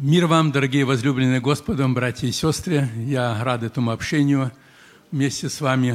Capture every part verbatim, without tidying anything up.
Мир вам, дорогие возлюбленные Господом, братья и сестры. Я рад этому общению вместе с вами.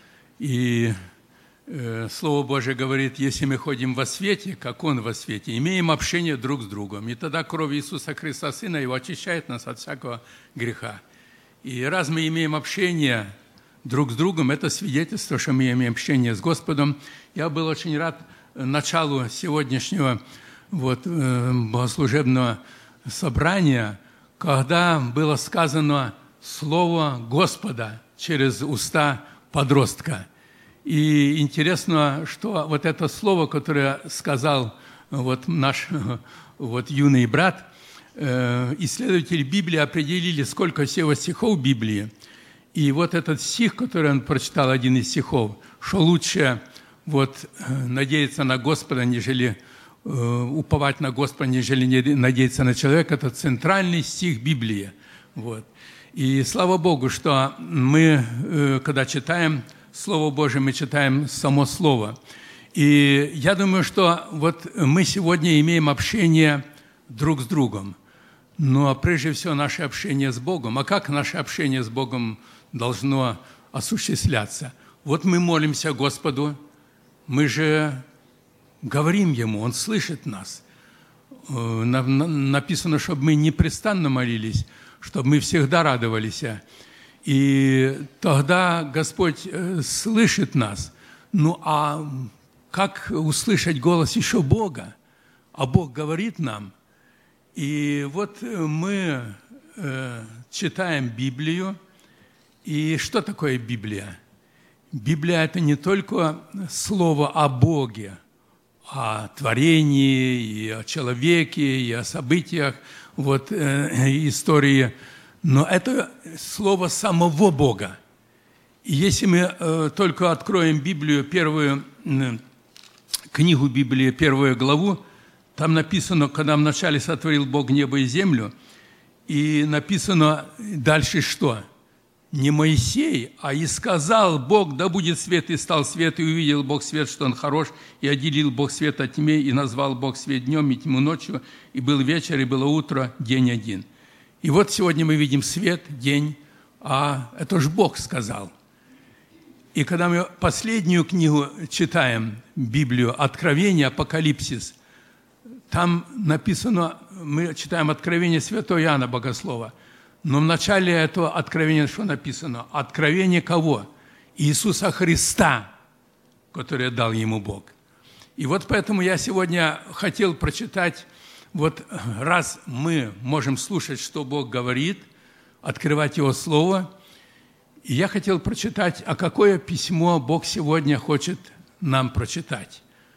И э, Слово Божие говорит, если мы ходим во свете, как Он во свете, имеем общение друг с другом. И тогда кровь Иисуса Христа, Сына Его, очищает нас от всякого греха. И раз мы имеем общение друг с другом, это свидетельство, что мы имеем общение с Господом. Я был очень рад началу сегодняшнего вот, э, богослужебного собрания, когда было сказано слово Господа через уста подростка. И интересно, что вот это слово, которое сказал вот наш вот юный брат, э, исследователи Библии определили, сколько всего стихов Библии. И вот этот стих, который он прочитал, один из стихов, что лучше вот, надеяться на Господа, нежели уповать на Господа, нежели надеяться на человека, это центральный стих Библии. Вот. И слава Богу, что мы, когда читаем Слово Божие, мы читаем само Слово. И я думаю, что вот мы сегодня имеем общение друг с другом, но прежде всего наше общение с Богом. А как наше общение с Богом должно осуществляться? Вот мы молимся Господу, мы же говорим Ему, Он слышит нас. Написано, чтобы мы непрестанно молились, чтобы мы всегда радовались. И тогда Господь слышит нас. Ну а как услышать голос еще Бога? А Бог говорит нам. И вот мы читаем Библию. И что такое Библия? Библия – это не только слово о Боге, о творении, и о человеке, и о событиях вот, э, истории, но это слово самого Бога. И если мы э, только откроем Библию, первую э, книгу Библии, первую главу, там написано, когда вначале сотворил Бог небо и землю, и написано дальше что? Не Моисей, а «И сказал Бог, да будет свет, и стал свет, и увидел Бог свет, что он хорош, и отделил Бог свет от тьмы, и назвал Бог свет днем, и тьму ночью, и был вечер, и было утро, день один». И вот сегодня мы видим свет, день, а это же Бог сказал. И когда мы последнюю книгу читаем, Библию, Откровение, Апокалипсис, там написано, мы читаем Откровение святого Иоанна Богослова, но в начале этого откровения что написано? Откровение кого? Иисуса Христа, которое дал ему Бог. И вот поэтому я сегодня хотел прочитать, вот раз мы можем слушать, что Бог говорит, открывать Его Слово, и я хотел прочитать, а какое письмо Бог сегодня хочет нам прочитать.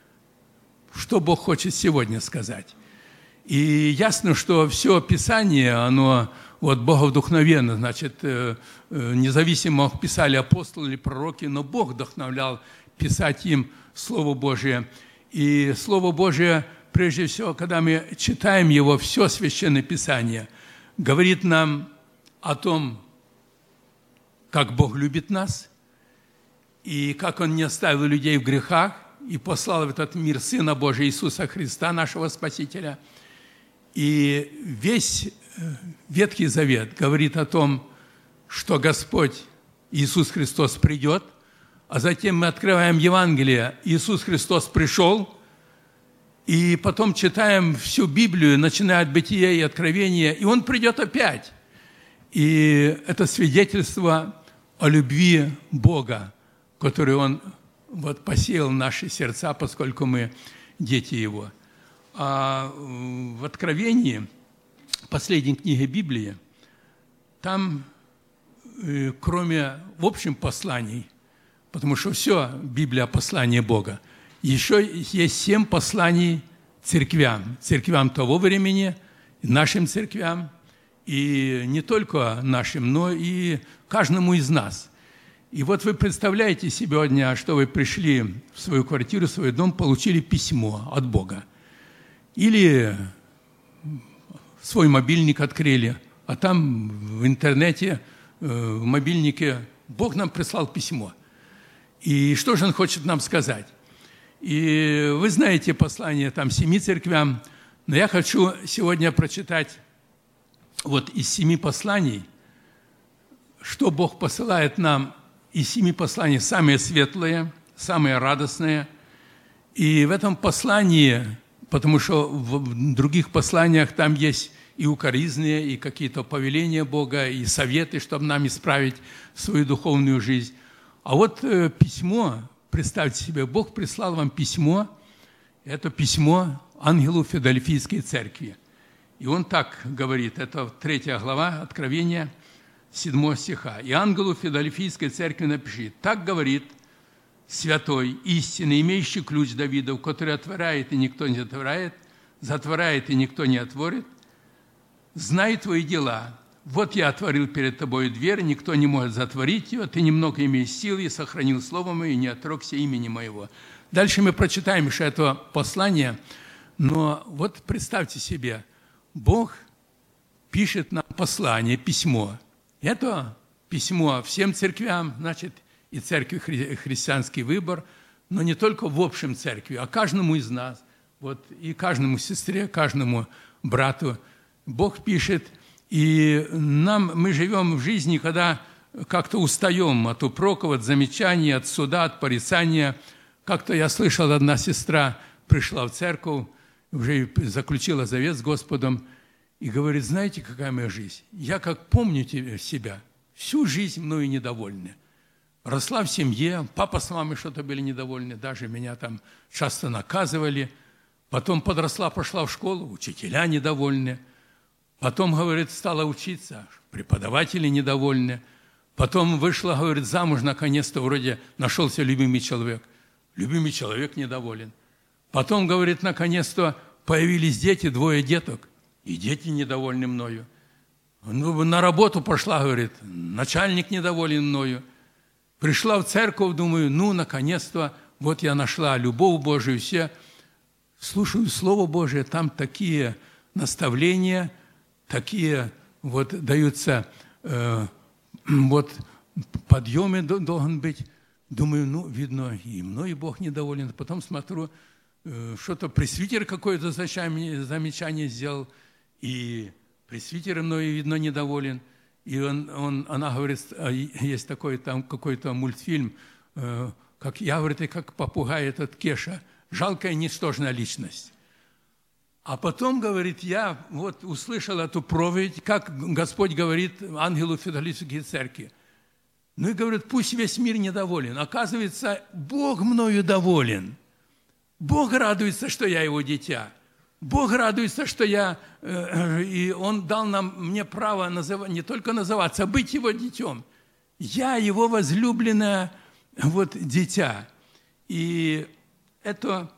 Что Бог хочет сегодня сказать. И ясно, что все Писание, оно вот боговдухновенно, значит, независимо писали апостолы или пророки, но Бог вдохновлял писать им Слово Божие. И Слово Божие, прежде всего, когда мы читаем его, все Священное Писание, говорит нам о том, как Бог любит нас, и как Он не оставил людей в грехах, и послал в этот мир Сына Божия Иисуса Христа, нашего Спасителя. И весь Ветхий Завет говорит о том, что Господь Иисус Христос придет, а затем мы открываем Евангелие, Иисус Христос пришел, и потом читаем всю Библию, начиная от Бытия и Откровения, и Он придет опять. И это свидетельство о любви Бога, который Он вот, посеял в наши сердца, поскольку мы дети Его. А в Откровении, последней книге Библии, там, кроме в общем посланий, потому что все Библия – послание Бога, еще есть семь посланий церквям, церквям того времени, нашим церквям, и не только нашим, но и каждому из нас. И вот вы представляете сегодня, что вы пришли в свою квартиру, в свой дом, получили письмо от Бога. Или свой мобильник открыли, а там в интернете, в мобильнике Бог нам прислал письмо. И что же Он хочет нам сказать? И вы знаете послание там семи церквям, но я хочу сегодня прочитать вот из семи посланий, что Бог посылает нам из семи посланий, самые светлые, самые радостные. И в этом послании, потому что в других посланиях там есть и укоризные, и какие-то повеления Бога, и советы, чтобы нам исправить свою духовную жизнь. А вот э, письмо, представьте себе, Бог прислал вам письмо, это письмо ангелу Филадельфийской церкви. И он так говорит, это третья глава Откровения, седьмого стиха. «И ангелу Филадельфийской церкви напиши, так говорит святой, истинный, имеющий ключ Давидов, который отворяет, и никто не отворяет, затворяет, и никто не отворит. Знай твои дела. Вот я отворил перед тобой дверь, никто не может затворить ее, ты немного имеешь силы, и сохранил слово мое, и не отрекся имени моего». Дальше мы прочитаем еще это послание, но вот представьте себе, Бог пишет нам послание, письмо. Это письмо всем церквям, значит, и церкви хри- христианский выбор, но не только в общем церкви, а каждому из нас, вот, и каждому сестре, каждому брату. Бог пишет, и нам, мы живем в жизни, когда как-то устаем от упреков, от замечаний, от суда, от порицания. Как-то я слышал, одна сестра пришла в церковь, уже заключила завет с Господом, и говорит, знаете, какая моя жизнь? Я как помню себя, всю жизнь мною недовольны. Росла в семье, папа с мамой что-то были недовольны, даже меня там часто наказывали. Потом подросла, пошла в школу, учителя недовольны. Потом, говорит, стала учиться, преподаватели недовольны. Потом вышла, говорит, замуж, наконец-то вроде нашелся любимый человек. Любимый человек недоволен. Потом, говорит, наконец-то появились дети, двое деток, и дети недовольны мною. Ну, на работу пошла, говорит, начальник недоволен мною. Пришла в церковь, думаю, ну, наконец-то, вот я нашла любовь Божию, все. Слушаю Слово Божие, там такие наставления, такие вот даются, э, вот подъемы должен быть. Думаю, ну, видно, и мной Бог недоволен. Потом смотрю, э, что-то пресвитер какое-то замечание сделал, и пресвитер мной, видно, недоволен. И он, он, она говорит, есть такой там какой-то мультфильм, э, как я, говорит, и как попугай этот Кеша, жалкая, ничтожная личность. А потом, говорит, я вот услышал эту проповедь, как Господь говорит ангелу Филадельфийской церкви. Ну и говорит, пусть весь мир недоволен. Оказывается, Бог мною доволен. Бог радуется, что я его дитя. Бог радуется, что я, э, и Он дал нам, мне право назыв, не только называться, а быть Его детем. Я Его возлюбленное вот, дитя. И это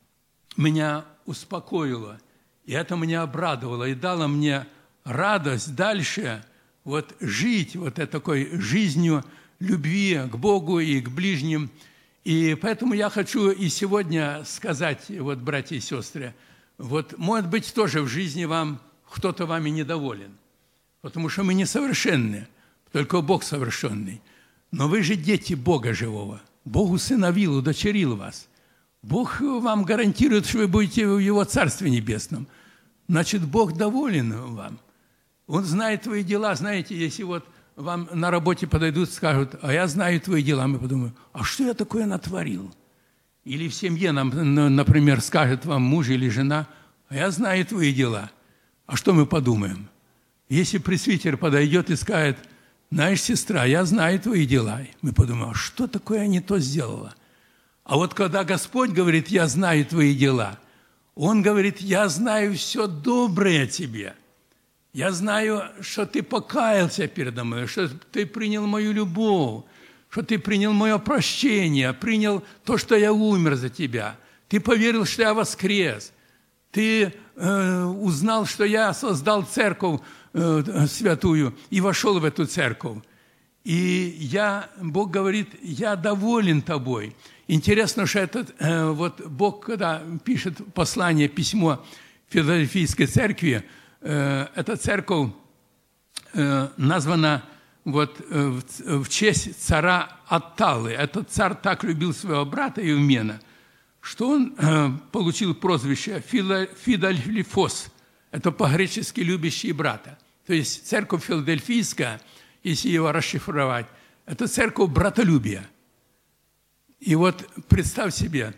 меня успокоило, и это меня обрадовало, и дало мне радость дальше вот, жить вот этой такой жизнью любви к Богу и к ближним. И поэтому я хочу и сегодня сказать, вот, братья и сестры, вот, может быть, тоже в жизни вам кто-то вами недоволен, потому что мы несовершенны, только Бог совершенный. Но вы же дети Бога живого. Бог усыновил, удочерил вас. Бог вам гарантирует, что вы будете в Его Царстве Небесном. Значит, Бог доволен вам. Он знает твои дела. Знаете, если вот вам на работе подойдут и скажут, а я знаю твои дела, мы подумаем, а что я такое натворил? Или в семье нам, например, скажет вам муж или жена, а я знаю твои дела. А что мы подумаем? Если пресвитер подойдет и скажет, знаешь, сестра, я знаю твои дела, мы подумаем, а что такое я не то сделала? А вот когда Господь говорит, я знаю твои дела, Он говорит, я знаю все доброе тебе. Я знаю, что ты покаялся передо мной, что ты принял мою любовь, что ты принял мое прощение, принял то, что я умер за тебя. Ты поверил, что я воскрес. Ты э, узнал, что я создал церковь э, святую и вошел в эту церковь. И я, Бог говорит, я доволен тобой. Интересно, что этот, э, вот Бог, когда пишет послание, письмо Филадельфийской церкви, э, эта церковь э, названа вот, э, в, в честь царя Атталы. Этот царь так любил своего брата Евмена, что он э, получил прозвище Филадельфос. Это по-гречески «любящий брата». То То есть церковь филадельфийская, если его расшифровать, это церковь братолюбия. И вот представь себе,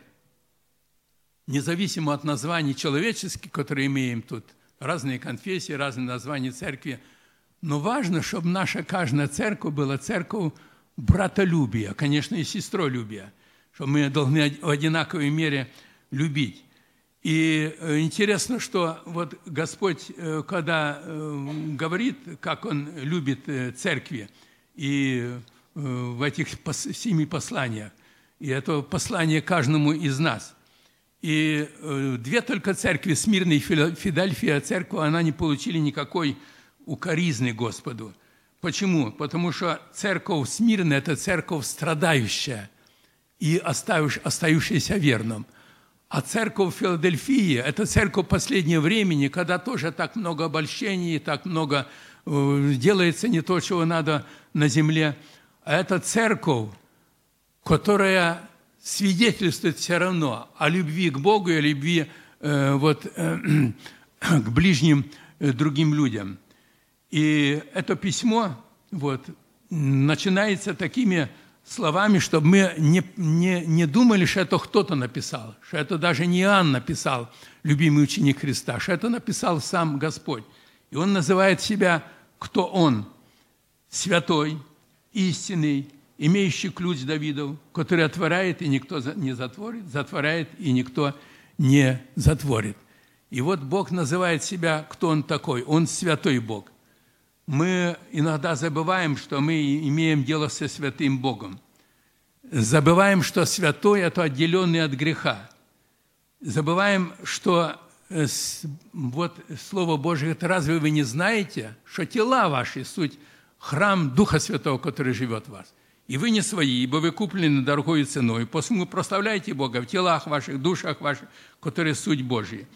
независимо от названий человеческих, которые имеем тут, разные конфессии, разные названия церкви, но важно, чтобы наша каждая церковь была церковь братолюбия, конечно, и сестролюбия, что мы должны в одинаковой мере любить. И интересно, что вот Господь, когда говорит, как Он любит церкви, и в этих семи посланиях, и это послание каждому из нас. И две только церкви, Смирна и Филадельфия, церковь, она не получили никакой укоризны Господу. Почему? Потому что церковь Смирна – это церковь страдающая и остающаяся верным. А церковь Филадельфии – это церковь последнего времени, когда тоже так много обольщений, так много делается не то, чего надо на земле. А это церковь, которая свидетельствует все равно о любви к Богу и о любви э, вот, э, к ближним э, другим людям. И это письмо вот, начинается такими словами, чтобы мы не, не, не думали, что это кто-то написал, что это даже не Иоанн написал, любимый ученик Христа, что это написал сам Господь. И он называет себя, кто он, святой, истинный, имеющий ключ Давидов, который отворяет, и никто не затворит, затворяет, и никто не затворит. И вот Бог называет себя, кто Он такой. Он святой Бог. Мы иногда забываем, что мы имеем дело со святым Богом. Забываем, что святой – это отделенный от греха. Забываем, что вот Слово Божие говорит: разве вы не знаете, что тела ваши – суть храм Духа Святого, который живет в вас? И вы не свои, ибо вы куплены дорогою ценой. Посему прославляйте Бога в телах ваших, душах ваших, которые суть Божьи.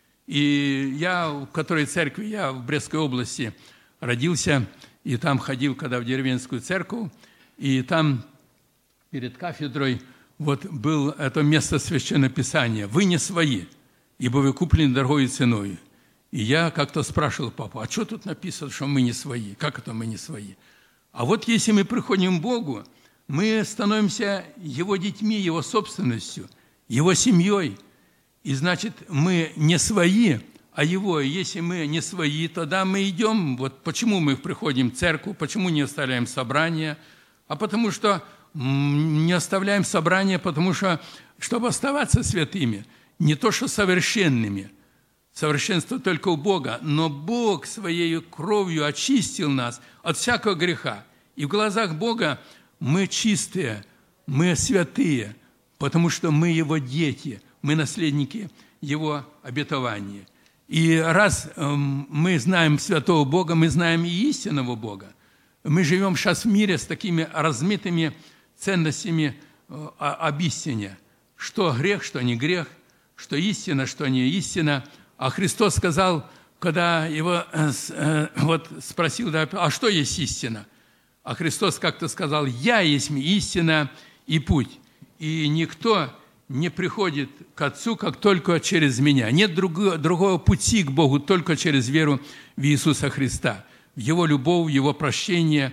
И я, в которой церкви, я в Брестской области родился, и там ходил, когда в деревенскую церковь, и там перед кафедрой вот было это место Священного Писания. Вы не свои, ибо вы куплены дорогою ценой. И я как-то спрашивал папу: а что тут написано, что мы не свои? Как это мы не свои? А вот если мы приходим к Богу, мы становимся Его детьми, Его собственностью, Его семьей. И значит, мы не свои, а Его. И если мы не свои, тогда мы идем. Вот почему мы приходим в церковь, почему не оставляем собрания? А потому что не оставляем собрания, потому что, чтобы оставаться святыми, не то что совершенными. Совершенство только у Бога, но Бог Своей кровью очистил нас от всякого греха. И в глазах Бога мы чистые, мы святые, потому что мы Его дети, мы наследники Его обетования. И раз мы знаем святого Бога, мы знаем и истинного Бога. Мы живем сейчас в мире с такими размытыми ценностями об истине. Что грех, что не грех, что истина, что не истина. А Христос сказал, когда его вот, спросил: а что есть истина? А Христос как-то сказал: «Я есть истина и путь, и никто не приходит к Отцу, как только через Меня». Нет другого, другого пути к Богу, только через веру в Иисуса Христа, в Его любовь, в Его прощение.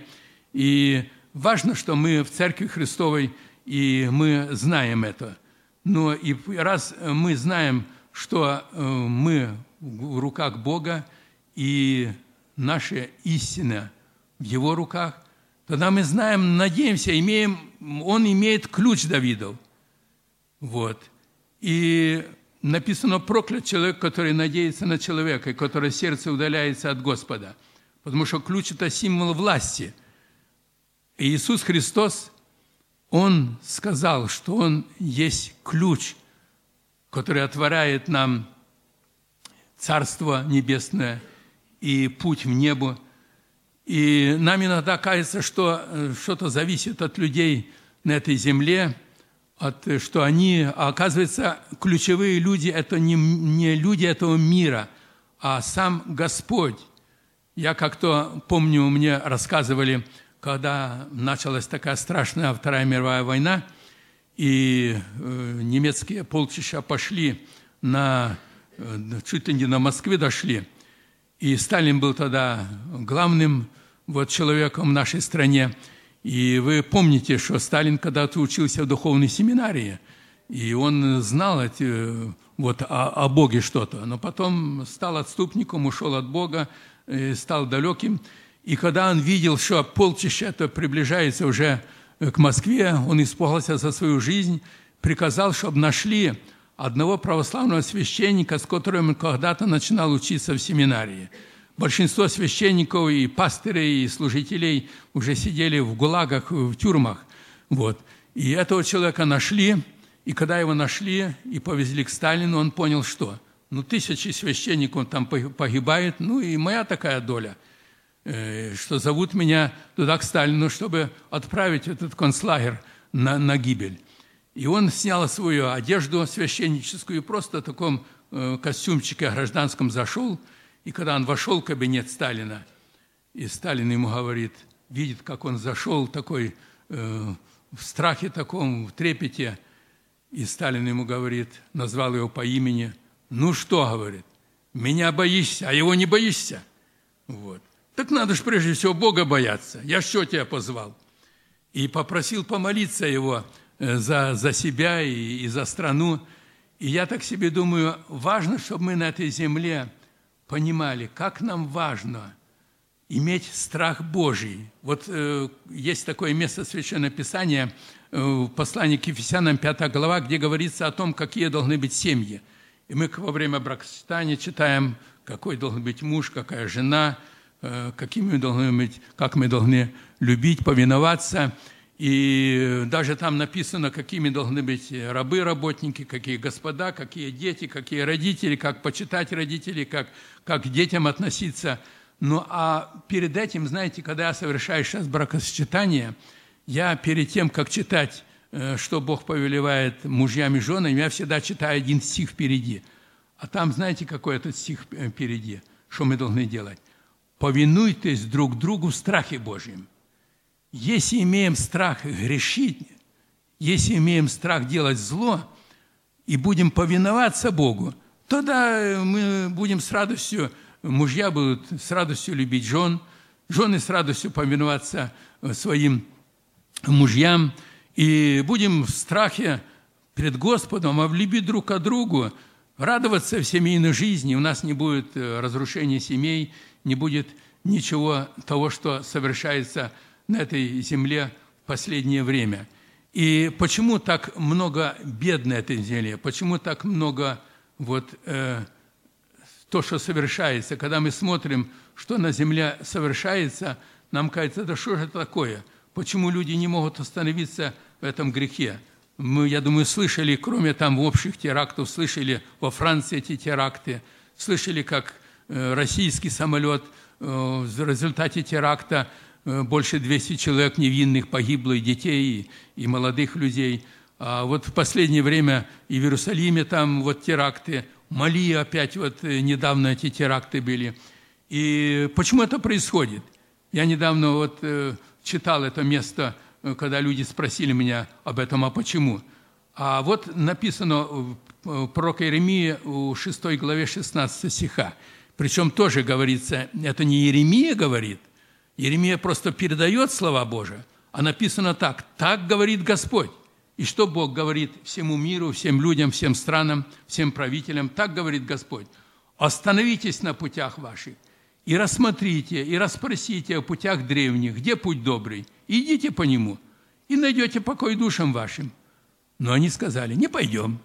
И важно, что мы в Церкви Христовой, и мы знаем это. Но и раз мы знаем, что мы в руках Бога, и наша истина в Его руках, тогда мы знаем, надеемся, имеем, Он имеет ключ Давидов. Вот. И написано: проклят человек, который надеется на человека, и которое сердце удаляется от Господа. Потому что ключ – это символ власти. И Иисус Христос, Он сказал, что Он есть ключ, который отворяет нам Царство Небесное и путь в небо. И нам иногда кажется, что что-то зависит от людей на этой земле, от, что они, а оказывается, ключевые люди – это не, не люди этого мира, а сам Господь. Я как-то помню, мне рассказывали, когда началась такая страшная Вторая мировая война, и э, немецкие полчища пошли на, э, чуть ли не на Москву дошли, и Сталин был тогда главным вот человеком в нашей стране. И вы помните, что Сталин когда-то учился в духовной семинарии, и он знал эти, вот, о, о Боге что-то, но потом стал отступником, ушел от Бога, стал далеким. И когда он видел, что полчища это приближается уже к Москве, он испугался за свою жизнь, приказал, чтобы нашли одного православного священника, с которым он когда-то начинал учиться в семинарии. Большинство священников и пастырей, и служителей уже сидели в гулагах, в тюрьмах. Вот. И этого человека нашли, и когда его нашли и повезли к Сталину, он понял, что ну, тысячи священников там погибает, ну и моя такая доля, что зовут меня туда к Сталину, чтобы отправить этот концлагерь на, на гибель. И он снял свою одежду священническую, просто в таком костюмчике гражданском зашел. И когда он вошел в кабинет Сталина, и Сталин ему говорит, видит, как он зашел такой э, в страхе таком, в трепете, и Сталин ему говорит, назвал его по имени, ну что, говорит, меня боишься, а его не боишься? Вот. Так надо же прежде всего Бога бояться, я что тебя позвал? И попросил помолиться его за, за себя и, и за страну. И я так себе думаю, важно, чтобы мы на этой земле понимали, как нам важно иметь страх Божий. Вот э, есть такое место Священного Писания э, в послании к Ефесянам, пятая глава, где говорится о том, какие должны быть семьи. И мы во время бракосочетания читаем, какой должен быть муж, какая жена, э, какими мы должны быть, как мы должны любить, повиноваться. И даже там написано, какими должны быть рабы, работники, какие господа, какие дети, какие родители, как почитать родителей, как, как к детям относиться. Ну, а перед этим, знаете, когда я совершаю сейчас бракосочетание, я перед тем, как читать, что Бог повелевает мужьям и женам, я всегда читаю один стих впереди. А там, знаете, какой этот стих впереди? Что мы должны делать? «Повинуйтесь друг другу в страхе Божьем». Если имеем страх грешить, если имеем страх делать зло и будем повиноваться Богу, тогда мы будем с радостью, мужья будут с радостью любить жен, жены с радостью повиноваться своим мужьям, и будем в страхе перед Господом, а в любви друг к другу, радоваться в семейной жизни. У нас не будет разрушения семей, не будет ничего того, что совершается на этой земле в последнее время. И почему так много бед на этой земле? Почему так много вот, э, то, что совершается? Когда мы смотрим, что на земле совершается, нам кажется, да что же это такое? Почему люди не могут остановиться в этом грехе? Мы, я думаю, слышали, кроме там общих терактов, слышали во Франции эти теракты, слышали, как э, российский самолет э, в результате теракта больше двухсот человек невинных погибло, и детей, и, и молодых людей. А вот в последнее время и в Иерусалиме там вот теракты, в Мали опять вот недавно эти теракты были. И почему это происходит? Я недавно вот э, читал это место, когда люди спросили меня об этом, а почему? А вот написано в пророке Иеремии в шестой главе шестнадцатого стиха. Причем тоже говорится, это не Иеремия говорит, Иеремия просто передает слова Божии, а написано так: «Так говорит Господь». И что Бог говорит всему миру, всем людям, всем странам, всем правителям? Так говорит Господь: «Остановитесь на путях ваших, и рассмотрите, и расспросите о путях древних, где путь добрый, и идите по нему, и найдете покой душам вашим». Но они сказали: «Не пойдем».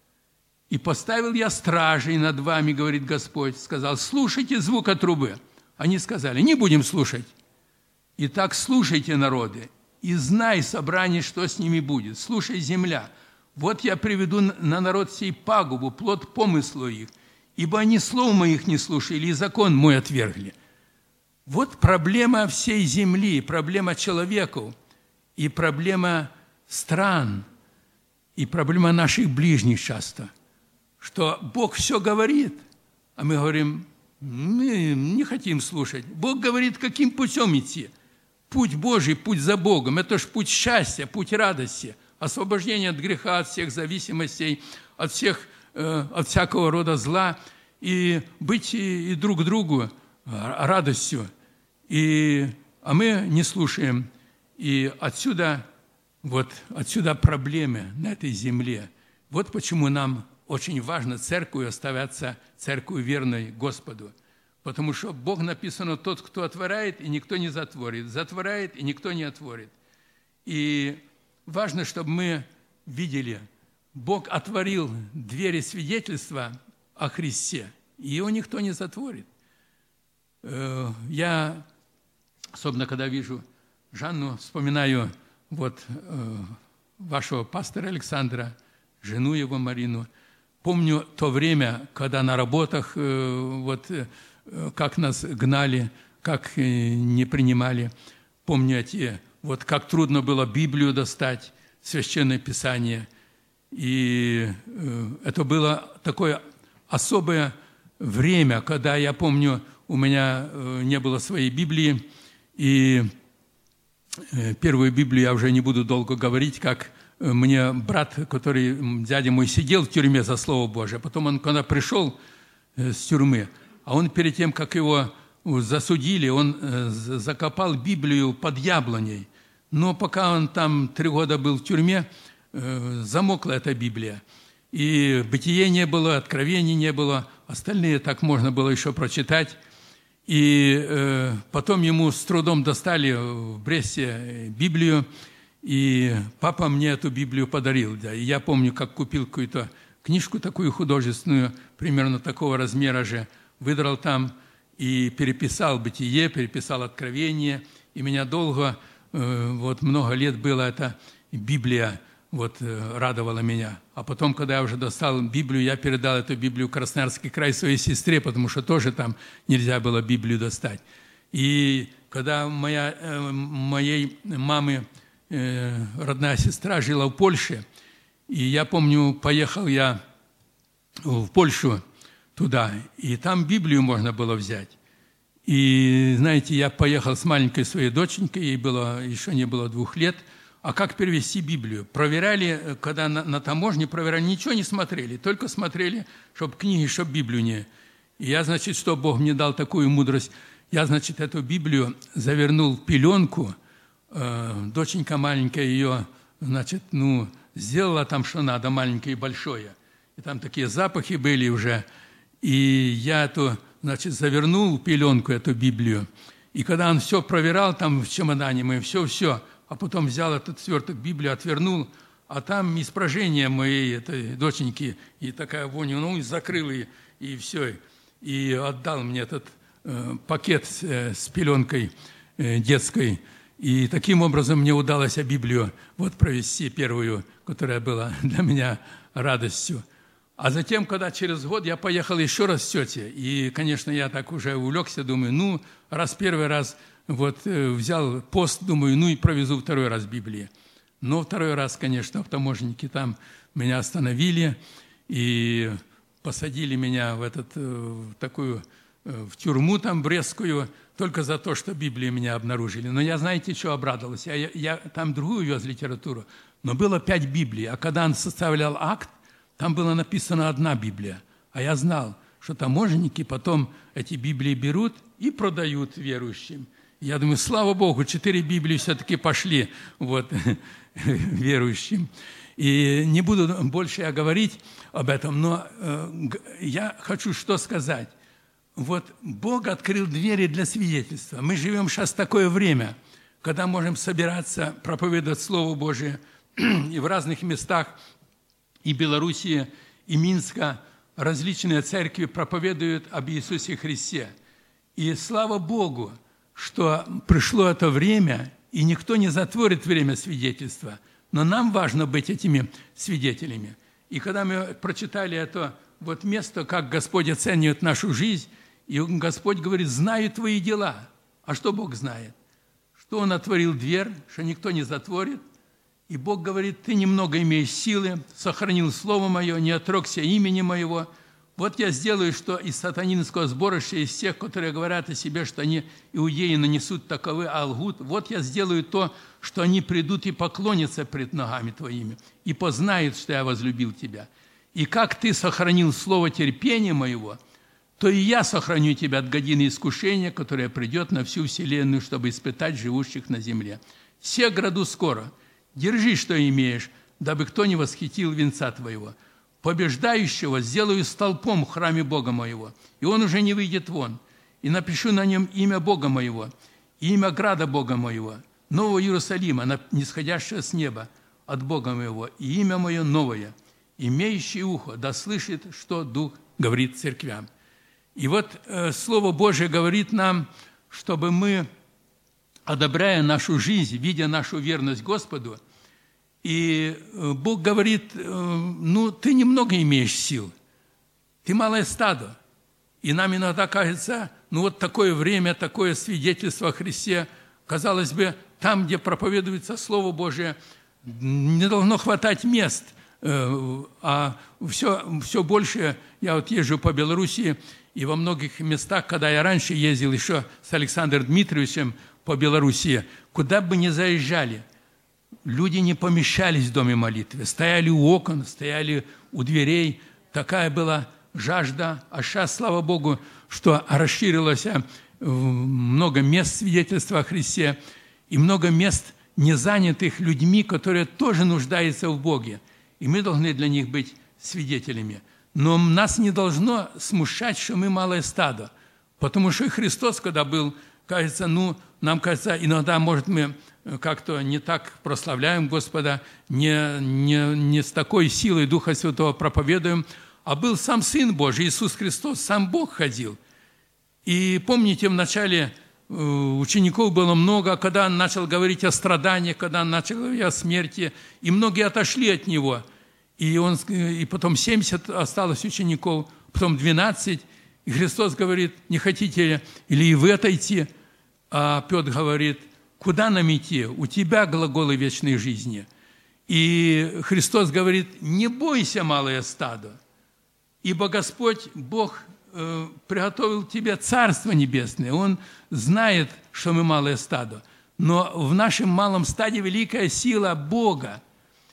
«И поставил я стражей над вами, говорит Господь, сказал: слушайте звука трубы». Они сказали: «Не будем слушать». «Итак, слушайте, народы, и знай, собрание, что с ними будет. Слушай, земля, вот я приведу на народ сей пагубу, плод помыслу их, ибо они слов моих не слушали, и закон мой отвергли». Вот проблема всей земли, проблема человеков, и проблема стран, и проблема наших ближних часто, что Бог все говорит, а мы говорим: мы не хотим слушать. Бог говорит, каким путем идти. Путь Божий, путь за Богом. Это же путь счастья, путь радости, освобождения от греха, от всех зависимостей, от, всех, э, от всякого рода зла. И быть и, и друг другу радостью. И, а мы не слушаем. И отсюда, вот, отсюда проблемы на этой земле. Вот почему нам очень важно церковью оставаться церковью верной Господу. Потому что Бог написано, тот, кто отворяет, и никто не затворит. Затворяет, и никто не отворит. И важно, чтобы мы видели, Бог отворил двери свидетельства о Христе, и его никто не затворит. Я, особенно когда вижу Жанну, вспоминаю вот вашего пастора Александра, жену его Марину. Помню то время, когда на работах, вот как нас гнали, как не принимали. Помню эти, вот как трудно было Библию достать, Священное Писание. И это было такое особое время, когда, я помню, у меня не было своей Библии, и первую Библию я уже не буду долго говорить, как мне брат, который, дядя мой, сидел в тюрьме за Слово Божие, потом он, когда пришел с тюрьмы, а он перед тем, как его засудили, он закопал Библию под яблоней. Но пока он там три года был в тюрьме, замокла эта Библия. И Бытие не было, Откровений не было, остальные так можно было еще прочитать. И э, потом ему с трудом достали в Бресте Библию, и папа мне эту Библию подарил. Да. И я помню, как купил какую-то книжку такую художественную, примерно такого размера же, выдрал там и переписал Бытие, переписал Откровение. И меня долго, э, вот много лет было эта Библия, вот радовала меня. А потом, когда я уже достал Библию, я передал эту Библию в Красноярский край своей сестре, потому что тоже там нельзя было Библию достать. И когда моя, моей мамы родная сестра жила в Польше, и я помню, поехал я в Польшу туда, и там Библию можно было взять. И, знаете, я поехал с маленькой своей доченькой, ей было, еще не было двух лет. А как перевести Библию? Проверяли, когда на, на таможне проверяли, ничего не смотрели, только смотрели, чтобы книги, чтобы Библию не... И я, значит, что Бог мне дал такую мудрость, я, значит, эту Библию завернул в пеленку, э, доченька маленькая ее, значит, ну, сделала там, что надо, маленькое и большое. И там такие запахи были уже. И я эту, значит, завернул в пеленку эту Библию. И когда он все проверял там в чемодане моем, все-все, а потом взял этот сверток Библии, отвернул, а там испражение моей этой доченьки, и такая вонь, ну, и закрыл, и, и все. И отдал мне этот э, пакет э, с пеленкой э, детской. И таким образом мне удалось Библию вот провести первую, которая была для меня радостью. А затем, когда через год я поехал еще раз с тетей, и, конечно, я так уже увлекся, думаю, ну, раз первый раз вот взял пост, думаю, ну и провезу второй раз Библии. Но второй раз, конечно, таможенники там меня остановили и посадили меня в, этот, в такую, в тюрьму там брестскую, только за то, что Библию меня обнаружили. Но я, знаете, что обрадовался? Я, я там другую вез литературу, но было пять Библий, а когда он составлял акт, там была написана одна Библия. А я знал, что таможенники потом эти Библии берут и продают верующим. Я думаю, слава Богу, четыре Библии все-таки пошли вот, верующим. И не буду больше я говорить об этом, но э, я хочу что сказать. Вот Бог открыл двери для свидетельства. Мы живем сейчас в такое время, когда можем собираться, проповедовать Слово Божие и в разных местах, и Белоруссии, и Минска, различные церкви проповедуют об Иисусе Христе. И слава Богу, что пришло это время, и никто не затворит время свидетельства. Но нам важно быть этими свидетелями. И когда мы прочитали это вот место, как Господь оценивает нашу жизнь, и Господь говорит, знаю твои дела. А что Бог знает? Что Он отворил дверь, что никто не затворит. И Бог говорит, ты немного имеешь силы, сохранил Слово Мое, не отрекся имени Моего. Вот я сделаю, что из сатанинского сборища, из тех, которые говорят о себе, что они иудеи, но несут таковы, а лгут, вот я сделаю то, что они придут и поклонятся пред ногами твоими, и познают, что я возлюбил тебя. И как ты сохранил слово терпения моего, то и я сохраню тебя от годины искушения, которое придет на всю вселенную, чтобы испытать живущих на земле. Все граду скоро, держи, что имеешь, дабы кто не восхитил венца твоего. Побеждающего сделаю столпом в храме Бога моего, и он уже не выйдет вон. И напишу на нем имя Бога моего, и имя града Бога моего, Нового Иерусалима, нисходящего с неба от Бога моего, и имя мое новое, имеющий ухо, да слышит, что Дух говорит церквям». И вот э, Слово Божие говорит нам, чтобы мы, одобряя нашу жизнь, видя нашу верность Господу, и э, Бог говорит, э, ну, ты немного имеешь сил, ты малое стадо. И нам иногда кажется, ну, вот такое время, такое свидетельство о Христе, казалось бы, там, где проповедуется Слово Божие, не должно хватать мест, а все, все больше, я вот езжу по Белоруссии, и во многих местах, когда я раньше ездил еще с Александром Дмитриевичем по Белоруссии, куда бы ни заезжали, люди не помещались в доме молитвы, стояли у окон, стояли у дверей, такая была жажда, а сейчас, слава Богу, что расширилось много мест свидетельства о Христе и много мест, не занятых людьми, которые тоже нуждаются в Боге. И мы должны для них быть свидетелями. Но нас не должно смущать, что мы малое стадо. Потому что и Христос, когда был, кажется, ну, нам кажется, иногда, может, мы как-то не так прославляем Господа, не, не, не с такой силой Духа Святого проповедуем, а был сам Сын Божий, Иисус Христос, сам Бог ходил. И помните, в начале учеников было много, когда он начал говорить о страданиях, когда он начал говорить о смерти, и многие отошли от него. И, он, и потом семьдесят осталось учеников, потом двенадцать. И Христос говорит, не хотите или и вы отойти? А Петр говорит, куда нам идти? У тебя глаголы вечной жизни. И Христос говорит, не бойся, малое стадо, ибо Господь, Бог, приготовил тебе Царство Небесное. Он знает, что мы малое стадо. Но в нашем малом стаде великая сила Бога.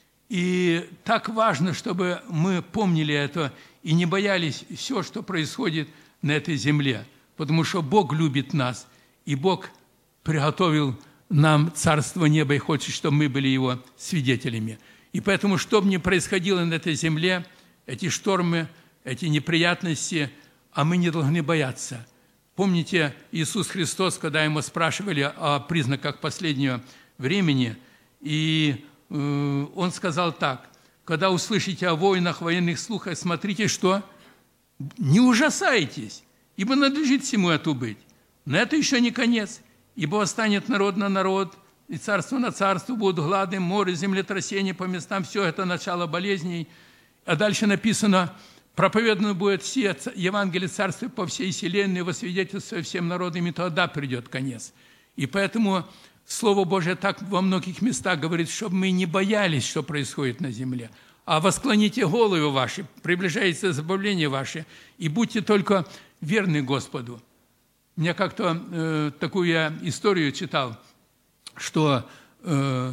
И так важно, чтобы мы помнили это и не боялись все, что происходит на этой земле. Потому что Бог любит нас. И Бог приготовил нам Царство Неба и хочет, чтобы мы были Его свидетелями. И поэтому, что бы ни происходило на этой земле, эти штормы, эти неприятности, а мы не должны бояться. Помните, Иисус Христос, когда Ему спрашивали о признаках последнего времени, и э, Он сказал так, когда услышите о войнах, военных слухах, смотрите, что не ужасайтесь, ибо надлежит всему эту быть. Но это еще не конец, ибо восстанет народ на народ, и царство на царство, будут глады, море, землетрясения по местам, все это начало болезней. А дальше написано, проповедано будет все Евангелие Царства по всей вселенной, во свидетельство всем народам, и тогда придет конец. И поэтому Слово Божие так во многих местах говорит, чтобы мы не боялись, что происходит на земле, а восклоните головы ваши, приближается избавление ваше, и будьте только верны Господу. Мне как-то э, такую я историю читал, что э,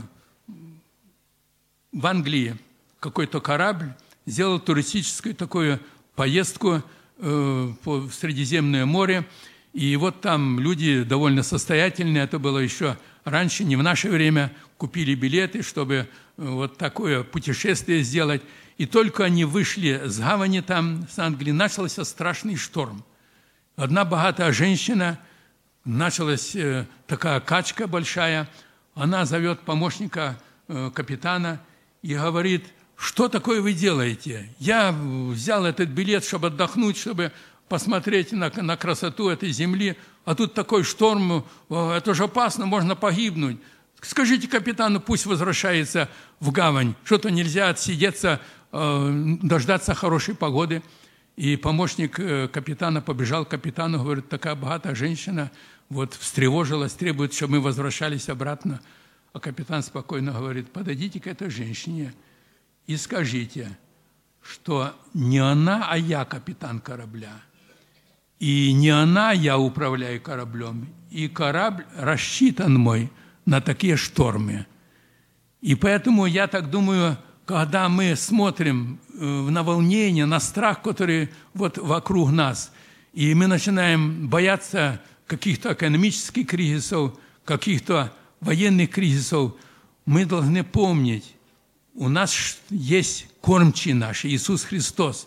в Англии какой-то корабль сделал туристическую такую поездку э, по, в Средиземное море, и вот там люди довольно состоятельные, это было еще раньше, не в наше время, купили билеты, чтобы э, вот такое путешествие сделать, и только они вышли с гавани там, с Англии, начался страшный шторм. Одна богатая женщина, началась э, такая качка большая, она зовет помощника э, капитана и говорит, что такое вы делаете? Я взял этот билет, чтобы отдохнуть, чтобы посмотреть на, на красоту этой земли, а тут такой шторм, это же опасно, можно погибнуть. Скажите капитану, пусть возвращается в гавань, что-то нельзя отсидеться, э, дождаться хорошей погоды. И помощник э, капитана побежал к капитану, говорит, такая богатая женщина, вот встревожилась, требует, чтобы мы возвращались обратно. А капитан спокойно говорит, подойдите к этой женщине и скажите, что не она, а я капитан корабля. И не она, я управляю кораблем. И корабль рассчитан мой на такие штормы. И поэтому я так думаю, когда мы смотрим на волнение, на страх, который вот вокруг нас, и мы начинаем бояться каких-то экономических кризисов, каких-то военных кризисов, мы должны помнить, у нас есть кормчий наш, Иисус Христос,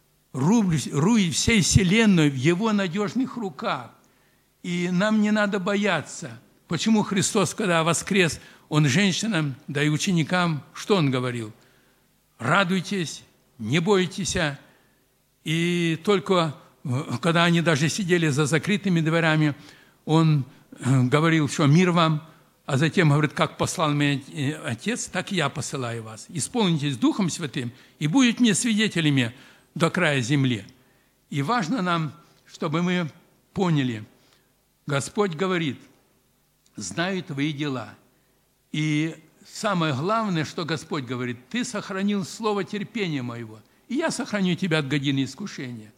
руй всей вселенной в Его надежных руках. И нам не надо бояться. Почему Христос, когда воскрес, Он женщинам, да и ученикам, что Он говорил? Радуйтесь, не бойтесь. И только когда они даже сидели за закрытыми дверями, Он говорил, что мир вам, а затем говорит, как послал меня Отец, так и я посылаю вас. Исполнитесь Духом Святым и будете мне свидетелями до края земли. И важно нам, чтобы мы поняли, Господь говорит, знаю твои дела. И самое главное, что Господь говорит, ты сохранил слово терпения моего, и я сохраню тебя от годины искушения.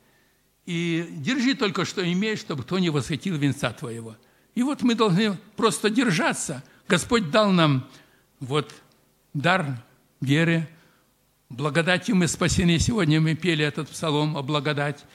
И держи только, что имеешь, чтобы кто не восхитил венца твоего. И вот мы должны просто держаться. Господь дал нам вот дар веры, благодатью мы спасены. Сегодня мы пели этот псалом о благодати.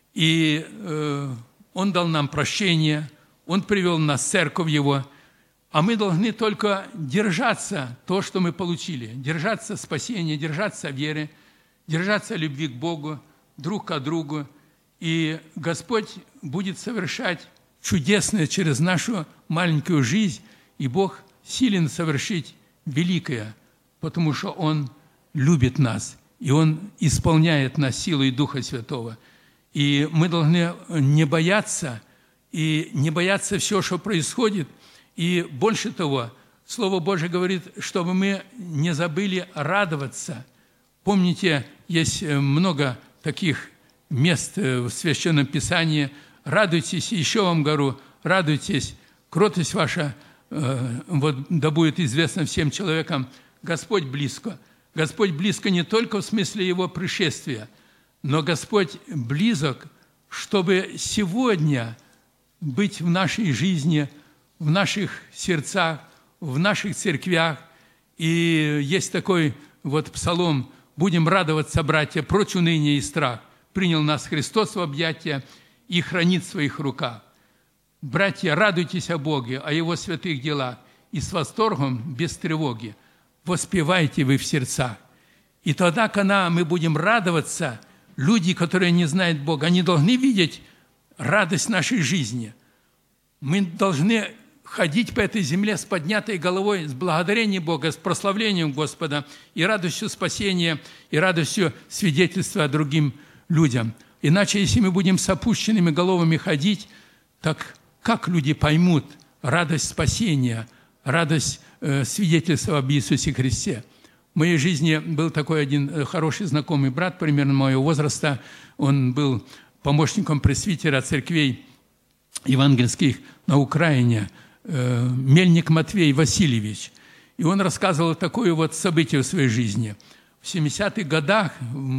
И э, Он дал нам прощение, Он привел нас в церковь Его. А мы должны только держаться то, что мы получили. Держаться спасения, держаться веры, держаться любви к Богу, друг к другу. И Господь будет совершать чудесное через нашу маленькую жизнь, и Бог силен совершить великое, потому что Он любит нас, и Он исполняет нас силой Духа Святого. И мы должны не бояться, и не бояться все, что происходит. И больше того, Слово Божие говорит, чтобы мы не забыли радоваться. Помните, есть много таких мест в Священном Писании. Радуйтесь, еще вам говорю, радуйтесь, кротость ваша, э, вот, да будет известна всем человекам, Господь близко. Господь близко не только в смысле Его пришествия, но Господь близок, чтобы сегодня быть в нашей жизни, в наших сердцах, в наших церквях. И есть такой вот псалом «Будем радоваться, братья, прочь уныние и страх. Принял нас Христос в объятия и хранит в своих руках. Братья, радуйтесь о Боге, о Его святых делах, и с восторгом, без тревоги, воспевайте вы в сердцах». И тогда, когда мы будем радоваться, люди, которые не знают Бога, они должны видеть радость нашей жизни. Мы должны ходить по этой земле с поднятой головой, с благодарением Бога, с прославлением Господа, и радостью спасения, и радостью свидетельства другим людям. Иначе, если мы будем с опущенными головами ходить, так как люди поймут радость спасения, радость э, свидетельства об Иисусе Христе? В моей жизни был такой один хороший знакомый брат, примерно моего возраста. Он был помощником пресвитера церквей евангельских на Украине, э, Мельник Матвей Васильевич. И он рассказывал такое вот событие в своей жизни. В семидесятых годах,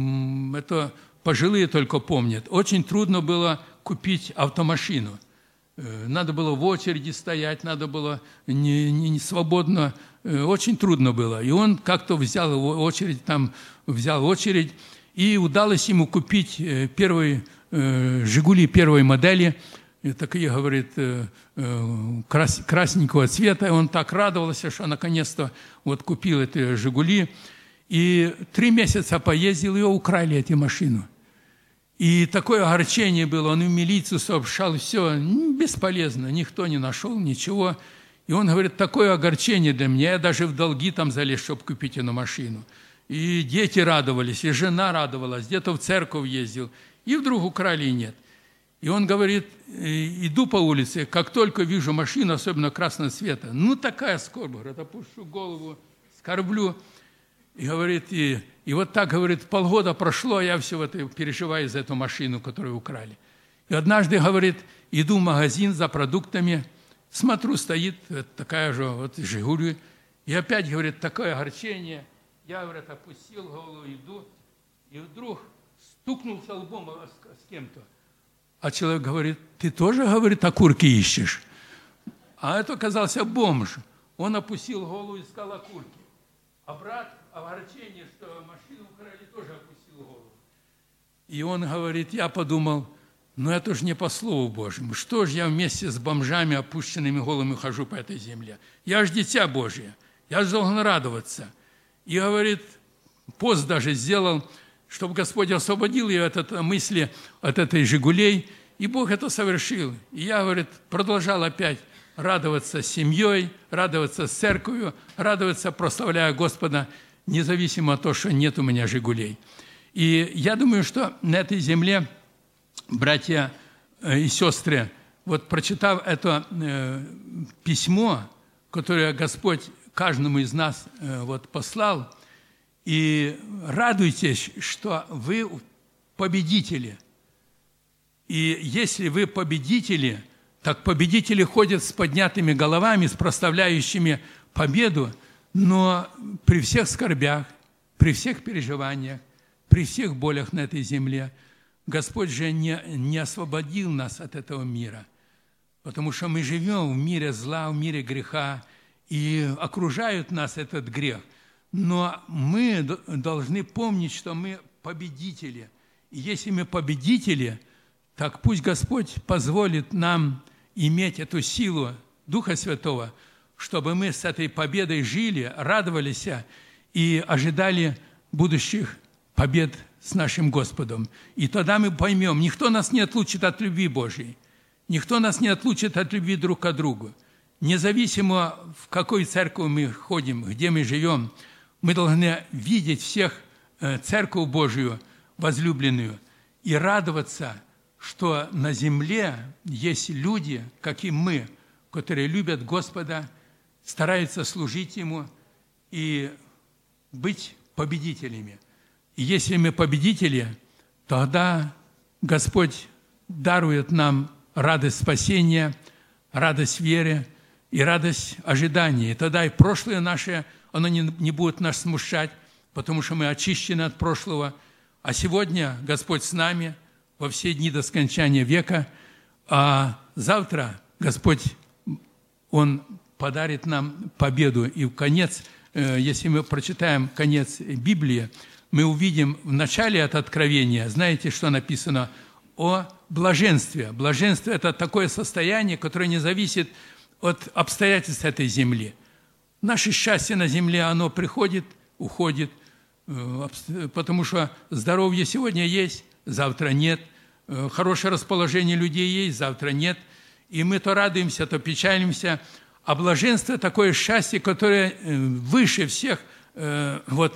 это пожилые только помнят, очень трудно было купить автомашину. Надо было в очереди стоять, надо было не, не, не свободно, очень трудно было. И он как-то взял очередь, там взял очередь, и удалось ему купить первый «Жигули» первой модели, такие, говорит, крас, красненького цвета. И он так радовался, что наконец-то вот купил эти «Жигули». И три месяца поездил, ее украли, эти машину. И такое огорчение было, он в милицию сообщал, все, бесполезно, никто не нашел, ничего. И он говорит, такое огорчение для меня, я даже в долги там залез, чтобы купить эту машину. И дети радовались, и жена радовалась, где-то в церковь ездил, и вдруг украли, и нет. И он говорит, иду по улице, как только вижу машину, особенно красного цвета, ну такая скорбь, говорит, опущу голову, скорблю. И говорит, и, и вот так, говорит, полгода прошло, я все вот переживаю за эту машину, которую украли. И однажды, говорит, иду в магазин за продуктами, смотрю, стоит такая же вот «Жигули», и опять, говорит, такое огорчение. Я, говорит, опустил голову, иду, и вдруг стукнулся лбом с, с кем-то. А человек говорит, ты тоже, говорит, окурки ищешь? А это оказался бомж. Он опустил голову и искал окурки. А брат, огорчение, что машину украли, тоже опустил голову. И он говорит, я подумал, Но это же не по Слову Божьему. Что же я вместе с бомжами, опущенными голыми, хожу по этой земле? Я же дитя Божье, я же должен радоваться. И, говорит, пост даже сделал, чтобы Господь освободил ее от этой мысли, от этой «Жигулей», и Бог это совершил. И я, говорит, продолжал опять радоваться с семьей, радоваться с церковью, радоваться, прославляя Господа, независимо от того, что нет у меня «Жигулей». И я думаю, что на этой земле, братья и сестры, вот прочитав это э, письмо, которое Господь каждому из нас э, вот послал, и радуйтесь, что вы победители. И если вы победители, так победители ходят с поднятыми головами, с прославляющими победу, но при всех скорбях, при всех переживаниях, при всех болях на этой земле, Господь же не, не освободил нас от этого мира, потому что мы живем в мире зла, в мире греха, и окружает нас этот грех. Но мы должны помнить, что мы победители. И если мы победители, так пусть Господь позволит нам иметь эту силу Духа Святого, чтобы мы с этой победой жили, радовались и ожидали будущих побед с нашим Господом. И тогда мы поймем, никто нас не отлучит от любви Божьей, никто нас не отлучит от любви друг к другу. Независимо, в какой церковь мы ходим, где мы живем, мы должны видеть всех церковь Божию возлюбленную и радоваться, что на земле есть люди, как и мы, которые любят Господа, стараются служить Ему и быть победителями. И если мы победители, тогда Господь дарует нам радость спасения, радость веры и радость ожидания. И тогда и прошлое наше, оно не, не будет нас смущать, потому что мы очищены от прошлого. А сегодня Господь с нами во все дни до скончания века, а завтра Господь, Он подарит нам победу. И в конец, если мы прочитаем конец Библии, мы увидим в начале это откровения, знаете, что написано? О блаженстве. Блаженство – это такое состояние, которое не зависит от обстоятельств этой земли. Наше счастье на земле, оно приходит, уходит, потому что здоровье сегодня есть, завтра нет, хорошее расположение людей есть, завтра нет, и мы то радуемся, то печалимся. А блаженство – такое счастье, которое выше всех вот,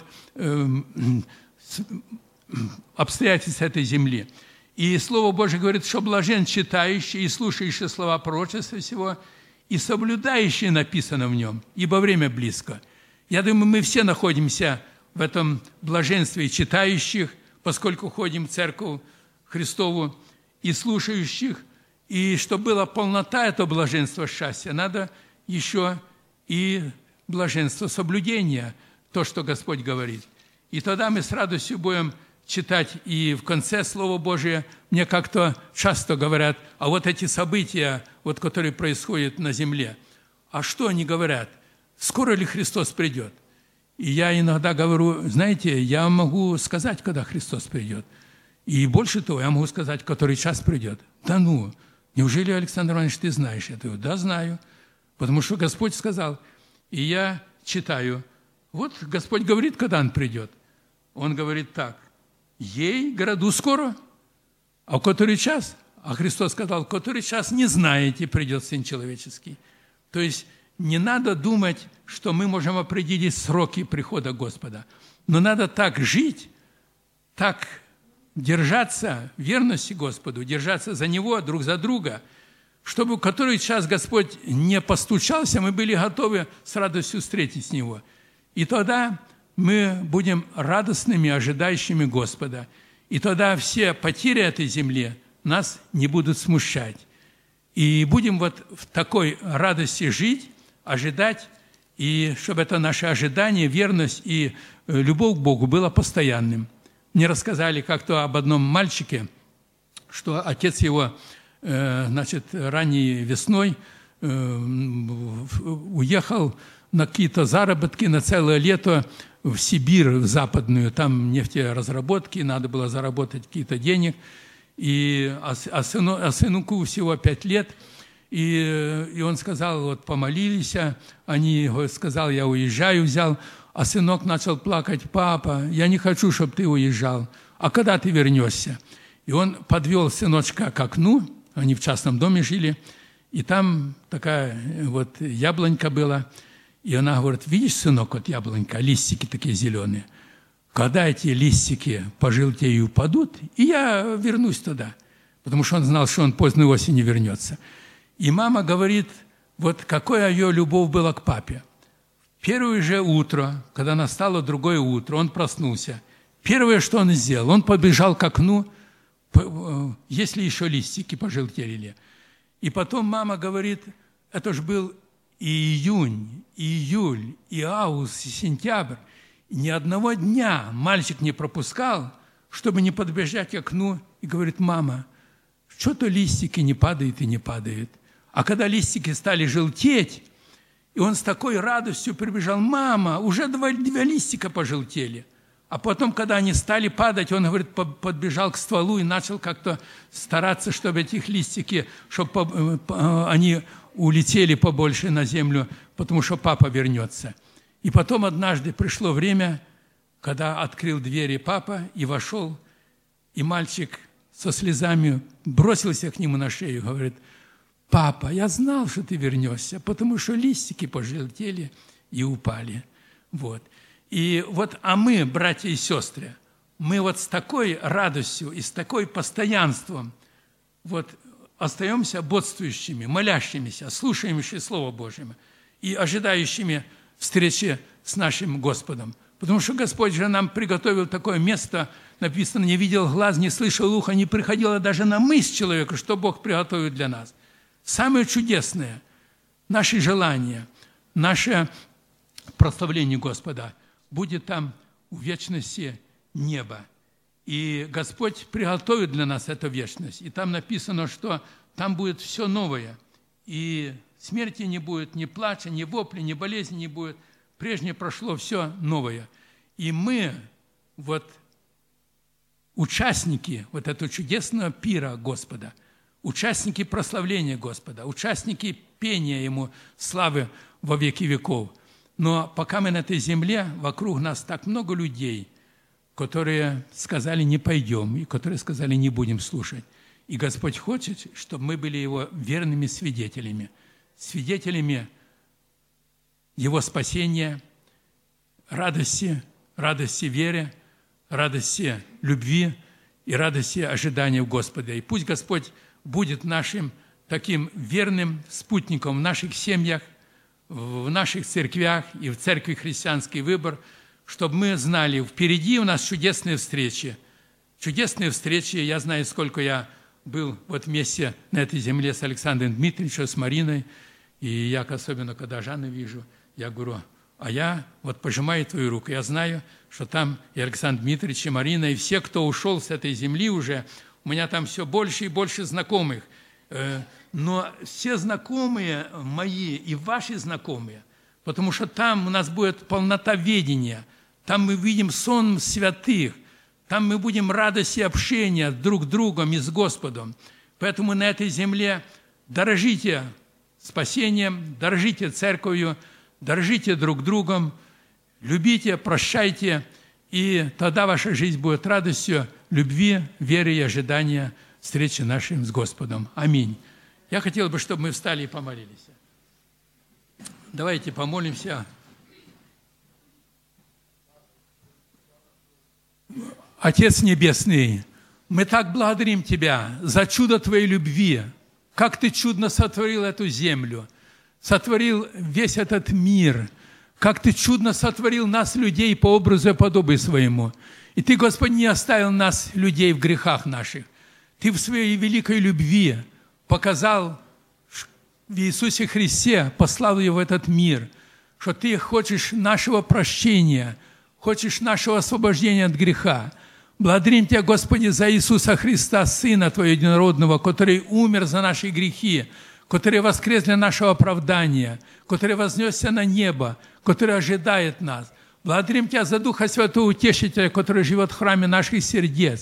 обстоятельств этой земли. И Слово Божие говорит, что блажен читающий и слушающий слова пророчества всего, и соблюдающий написано в нем, ибо время близко. Я думаю, мы все находимся в этом блаженстве читающих, поскольку ходим в церковь Христову, и слушающих, и чтобы была полнота этого блаженства счастья, надо еще и блаженство соблюдения, то, что Господь говорит. И тогда мы с радостью будем читать, и в конце Слово Божие мне как-то часто говорят, а вот эти события, вот, которые происходят на земле, а что они говорят? Скоро ли Христос придет? И я иногда говорю, знаете, я могу сказать, когда Христос придет. И больше того, я могу сказать, который час придет. Да ну, неужели, Александр Иванович, ты знаешь это? Да, знаю, потому что Господь сказал. И я читаю, вот Господь говорит, когда Он придет. Он говорит так, ей, городу, скоро, а в который час? А Христос сказал, в который час не знаете, придет Сын Человеческий. То есть не надо думать, что мы можем определить сроки прихода Господа, но надо так жить, так держаться верности Господу, держаться за Него, друг за друга, чтобы в который час Господь не постучался, мы были готовы с радостью встретить с Него. И тогда мы будем радостными, ожидающими Господа. И тогда все потери этой земли нас не будут смущать. И будем вот в такой радости жить, ожидать, и чтобы это наше ожидание, верность и любовь к Богу было постоянным. Мне рассказали как-то об одном мальчике, что отец его, значит, ранней весной уехал на какие-то заработки на целое лето в Сибирь, в западную, там нефтеразработки, надо было заработать какие-то денег. и, а, а, сыну, а сынку всего пять лет. И, и он сказал, вот помолились, они, сказал, я уезжаю, взял, а сынок начал плакать: папа, я не хочу, чтобы ты уезжал, а когда ты вернешься? И он подвел сыночка к окну, они в частном доме жили, и там такая вот яблонька была, и она говорит: видишь, сынок, вот яблонька, листики такие зеленые, когда эти листики пожелтеют и упадут, и я вернусь туда, потому что он знал, что он поздней осенью вернется. И мама говорит, вот какая ее любовь была к папе. Первое же утро, когда настало другое утро, он проснулся. Первое, что он сделал, он побежал к окну, если еще листики пожелтели. И потом мама говорит, это же был и июнь, и июль, и август, и сентябрь. И ни одного дня мальчик не пропускал, чтобы не подбежать к окну и говорит: мама, что-то листики не падают и не падают. А когда листики стали желтеть, и он с такой радостью прибежал: мама, уже два, два листика пожелтели. А потом, когда они стали падать, он, говорит, подбежал к стволу и начал как-то стараться, чтобы этих листики, чтобы они улетели побольше на землю, потому что папа вернется. И потом однажды пришло время, когда открыл двери папа и вошел, и мальчик со слезами бросился к нему на шею, говорит: папа, я знал, что ты вернешься, потому что листики пожелтели и упали. Вот. И вот, а мы, братья и сестры, мы вот с такой радостью и с такой постоянством вот остаемся бодствующими, молящимися, слушающими Слово Божие и ожидающими встречи с нашим Господом. Потому что Господь же нам приготовил такое место, написано: не видел глаз, не слышал ухо, не приходило даже на мысль человека, что Бог приготовил для нас. Самое чудесное, наши желания, наше прославление Господа будет там в вечности неба. И Господь приготовит для нас эту вечность. И там написано, что там будет все новое. И смерти не будет, ни плача, ни вопли, ни болезни не будет. Прежнее прошло, все новое. И мы, вот, участники вот этого чудесного пира Господа, участники прославления Господа, участники пения Ему славы во веки веков. Но пока мы на этой земле, вокруг нас так много людей, которые сказали: не пойдем, и которые сказали: не будем слушать. И Господь хочет, чтобы мы были Его верными свидетелями, свидетелями Его спасения, радости, радости веры, радости любви и радости ожидания в Господа. И пусть Господь будет нашим таким верным спутником в наших семьях, в наших церквях и в церкви «Христианский выбор», чтобы мы знали, впереди у нас чудесные встречи. Чудесные встречи. Я знаю, сколько я был вот вместе на этой земле с Александром Дмитриевичем, с Мариной. И я, особенно, когда Жанну вижу, я говорю: а я вот пожимаю твою руку. Я знаю, что там и Александр Дмитриевич, и Марина, и все, кто ушел с этой земли уже, у меня там все больше и больше знакомых. Но все знакомые мои и ваши знакомые, потому что там у нас будет полнота ведения, там мы видим сон святых, там мы будем радость и общения друг с другом и с Господом. Поэтому на этой земле дорожите спасением, дорожите церковью, дорожите друг другом, любите, прощайте, и тогда ваша жизнь будет радостью любви, веры и ожидания встречи нашей с Господом. Аминь. Я хотел бы, чтобы мы встали и помолились. Давайте помолимся. Отец Небесный, мы так благодарим Тебя за чудо Твоей любви, как Ты чудно сотворил эту землю, сотворил весь этот мир, как Ты чудно сотворил нас, людей, по образу и подобию Своему. И Ты, Господь, не оставил нас, людей, в грехах наших. Ты в Своей великой любви показал в Иисусе Христе, послал Его в этот мир, что Ты хочешь нашего прощения, хочешь нашего освобождения от греха. Благодарим Тебя, Господи, за Иисуса Христа, Сына Твоего Единородного, который умер за наши грехи, который воскрес для нашего оправдания, который вознесся на небо, который ожидает нас. Благодарим Тебя за Духа Святого Утешителя, который живет в храме наших сердец,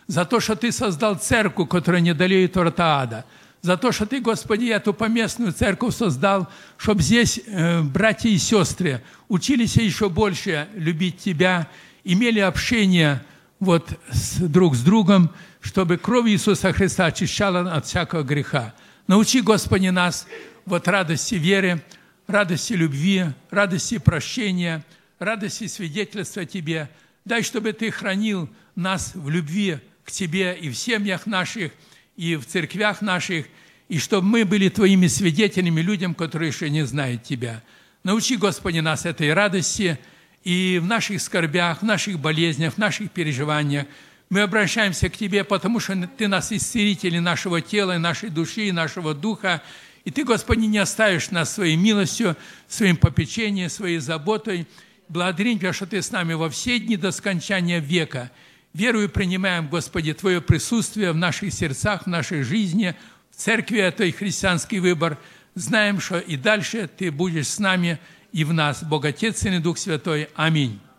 за то, что Ты создал церковь, которая не одолеет врата ада, за то, что Ты, Господи, эту поместную церковь создал, чтобы здесь э, братья и сестры учились еще больше любить Тебя, имели общение вот, с, друг с другом, чтобы кровь Иисуса Христа очищала от всякого греха. Научи, Господи, нас вот радости веры, радости любви, радости прощения, радости свидетельства Тебе. Дай, чтобы Ты хранил нас в любви к Тебе и в семьях наших, и в церквях наших, и чтобы мы были Твоими свидетелями людям, которые еще не знают Тебя. Научи, Господи, нас этой радости, и в наших скорбях, в наших болезнях, в наших переживаниях мы обращаемся к Тебе, потому что Ты нас исцелитель нашего тела, нашей души, нашего духа, и Ты, Господи, не оставишь нас своей милостью, своим попечением, своей заботой. Благодарим Тебя, что Ты с нами во все дни до скончания века. Верую, принимаем, Господи, Твое присутствие в наших сердцах, в нашей жизни, в церкви этой христианский выбор. Знаем, что и дальше Ты будешь с нами и в нас. Бог Отец, Сын и Дух Святой. Аминь.